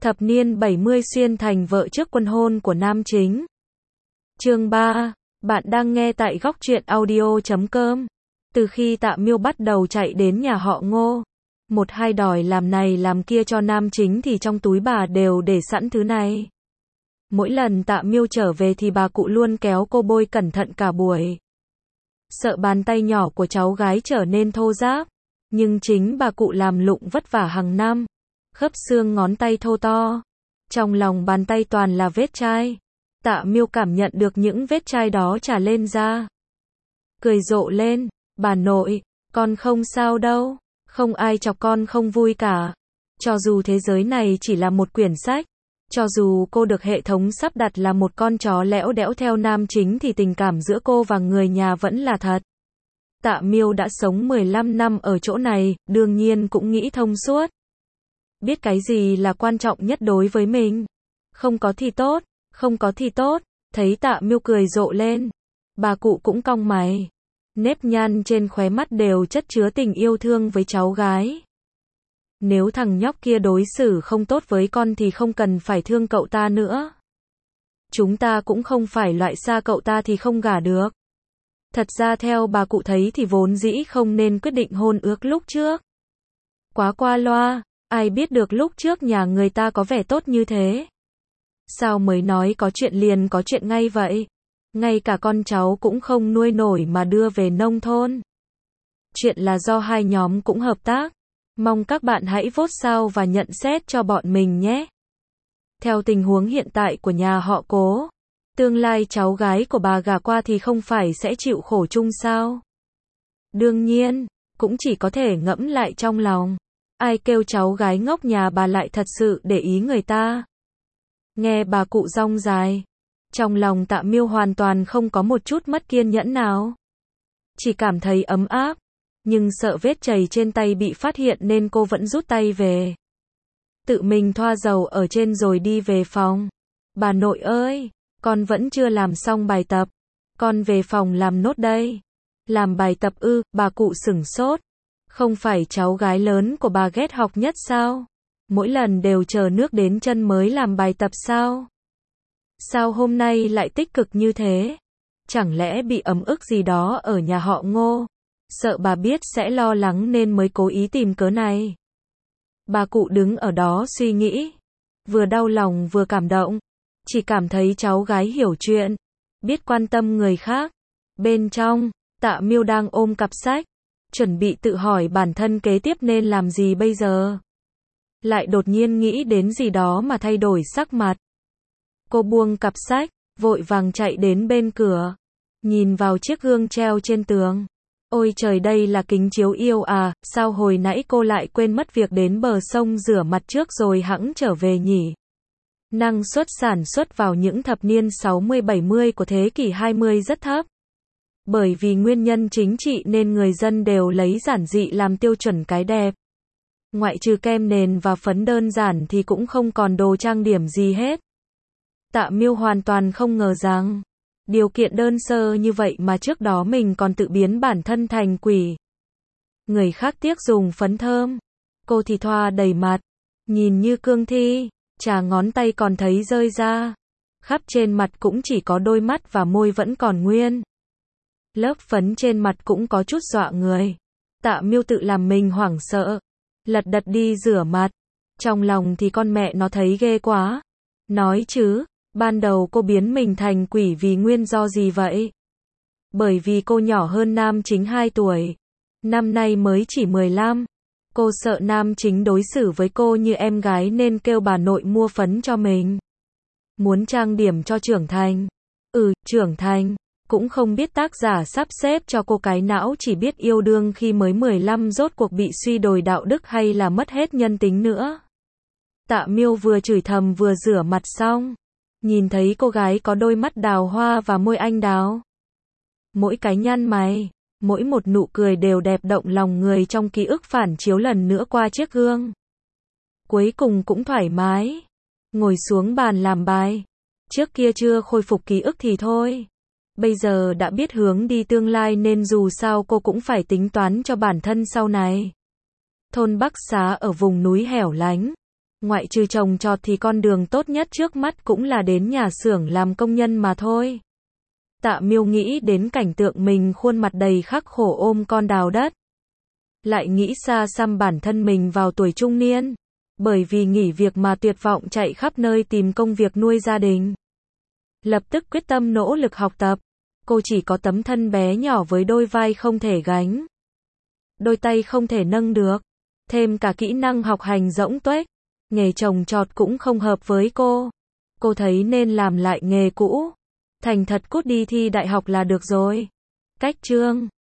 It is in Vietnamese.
Thập niên 70 xuyên thành vợ trước quân hôn của nam chính. Chương 3. Bạn đang nghe tại góc truyện audio.com. Từ khi Tạ Miêu bắt đầu chạy đến nhà họ Ngô, một hai đòi làm này làm kia cho nam chính thì trong túi bà đều để sẵn thứ này. Mỗi lần Tạ Miêu trở về thì bà cụ luôn kéo cô bôi cẩn thận cả buổi. Sợ bàn tay nhỏ của cháu gái trở nên thô ráp, nhưng chính bà cụ làm lụng vất vả hàng năm. Khớp xương ngón tay thô to, trong lòng bàn tay toàn là vết chai. Tạ Miêu cảm nhận được những vết chai đó trà lên da. Cười rộ lên, bà nội, con không sao đâu, không ai chọc con không vui cả. Cho dù thế giới này chỉ là một quyển sách, cho dù cô được hệ thống sắp đặt là một con chó lẽo đẽo theo nam chính thì tình cảm giữa cô và người nhà vẫn là thật. Tạ Miêu đã sống 15 năm ở chỗ này, đương nhiên cũng nghĩ thông suốt. Biết cái gì là quan trọng nhất đối với mình. Không có thì tốt, không có thì tốt. Thấy Tạ Miêu cười rộ lên, bà cụ cũng cong mày. Nếp nhăn trên khóe mắt đều chất chứa tình yêu thương với cháu gái. Nếu thằng nhóc kia đối xử không tốt với con thì không cần phải thương cậu ta nữa. Chúng ta cũng không phải loại xa cậu ta thì không gả được. Thật ra theo bà cụ thấy thì vốn dĩ không nên quyết định hôn ước lúc trước. Quá qua loa, ai biết được lúc trước nhà người ta có vẻ tốt như thế. Sao mới nói có chuyện liền có chuyện ngay vậy? Ngay cả con cháu cũng không nuôi nổi mà đưa về nông thôn. Chuyện là do hai nhóm cũng hợp tác. Mong các bạn hãy vote sao và nhận xét cho bọn mình nhé. Theo tình huống hiện tại của nhà họ Cố, tương lai cháu gái của bà gả qua thì không phải sẽ chịu khổ chung sao? Đương nhiên, cũng chỉ có thể ngẫm lại trong lòng. Ai kêu cháu gái ngốc nhà bà lại thật sự để ý người ta. Nghe bà cụ rong dài, trong lòng Tạ Miêu hoàn toàn không có một chút mất kiên nhẫn nào. Chỉ cảm thấy ấm áp, nhưng sợ vết chảy trên tay bị phát hiện nên cô vẫn rút tay về. Tự mình thoa dầu ở trên rồi đi về phòng. Bà nội ơi, con vẫn chưa làm xong bài tập. Con về phòng làm nốt đây. Làm bài tập ư? Bà cụ sửng sốt. Không phải cháu gái lớn của bà ghét học nhất sao? Mỗi lần đều chờ nước đến chân mới làm bài tập sao? Sao hôm nay lại tích cực như thế? Chẳng lẽ bị ấm ức gì đó ở nhà họ Ngô? Sợ bà biết sẽ lo lắng nên mới cố ý tìm cớ này. Bà cụ đứng ở đó suy nghĩ. Vừa đau lòng vừa cảm động. Chỉ cảm thấy cháu gái hiểu chuyện. Biết quan tâm người khác. Bên trong, Tạ Miêu đang ôm cặp sách. Chuẩn bị tự hỏi bản thân kế tiếp nên làm gì bây giờ. Lại đột nhiên nghĩ đến gì đó mà thay đổi sắc mặt. Cô buông cặp sách, vội vàng chạy đến bên cửa. Nhìn vào chiếc gương treo trên tường. Ôi trời, đây là kính chiếu yêu à, sao hồi nãy cô lại quên mất việc đến bờ sông rửa mặt trước rồi hẵng trở về nhỉ? Năng suất sản xuất vào những thập niên 60-70 của thế kỷ 20 rất thấp. Bởi vì nguyên nhân chính trị nên người dân đều lấy giản dị làm tiêu chuẩn cái đẹp. Ngoại trừ kem nền và phấn đơn giản thì cũng không còn đồ trang điểm gì hết. Tạ Miêu hoàn toàn không ngờ rằng điều kiện đơn sơ như vậy mà trước đó mình còn tự biến bản thân thành quỷ. Người khác tiếc dùng phấn thơm, cô thì thoa đầy mặt, nhìn như cương thi, chà ngón tay còn thấy rơi ra. Khắp trên mặt cũng chỉ có đôi mắt và môi vẫn còn nguyên. Lớp phấn trên mặt cũng có chút dọa người. Tạ Miêu tự làm mình hoảng sợ, lật đật đi rửa mặt. Trong lòng thì con mẹ nó thấy ghê quá. Nói chứ, ban đầu cô biến mình thành quỷ vì nguyên do gì vậy? Bởi vì cô nhỏ hơn nam chính 2 tuổi. Năm nay mới chỉ 15. Cô sợ nam chính đối xử với cô như em gái nên kêu bà nội mua phấn cho mình. Muốn trang điểm cho trưởng thành. Trưởng thành. Cũng không biết tác giả sắp xếp cho cô cái não chỉ biết yêu đương khi mới 15 rốt cuộc bị suy đồi đạo đức hay là mất hết nhân tính nữa. Tạ Miêu vừa chửi thầm vừa rửa mặt xong. Nhìn thấy cô gái có đôi mắt đào hoa và môi anh đào. Mỗi cái nhăn mày, mỗi một nụ cười đều đẹp động lòng người trong ký ức phản chiếu lần nữa qua chiếc gương. Cuối cùng cũng thoải mái. Ngồi xuống bàn làm bài. Trước kia chưa khôi phục ký ức thì thôi. Bây giờ đã biết hướng đi tương lai nên dù sao cô cũng phải tính toán cho bản thân sau này. Thôn Bắc Xá ở vùng núi hẻo lánh. Ngoại trừ trồng trọt thì con đường tốt nhất trước mắt cũng là đến nhà xưởng làm công nhân mà thôi. Tạ Miêu nghĩ đến cảnh tượng mình khuôn mặt đầy khắc khổ ôm con đào đất. Lại nghĩ xa xăm bản thân mình vào tuổi trung niên. Bởi vì nghỉ việc mà tuyệt vọng chạy khắp nơi tìm công việc nuôi gia đình. Lập tức quyết tâm nỗ lực học tập. Cô chỉ có tấm thân bé nhỏ với đôi vai không thể gánh. Đôi tay không thể nâng được. Thêm cả kỹ năng học hành rỗng tuếch. Nghề trồng trọt cũng không hợp với cô. Cô thấy nên làm lại nghề cũ. Thành thật cút đi thi đại học là được rồi. Cách chương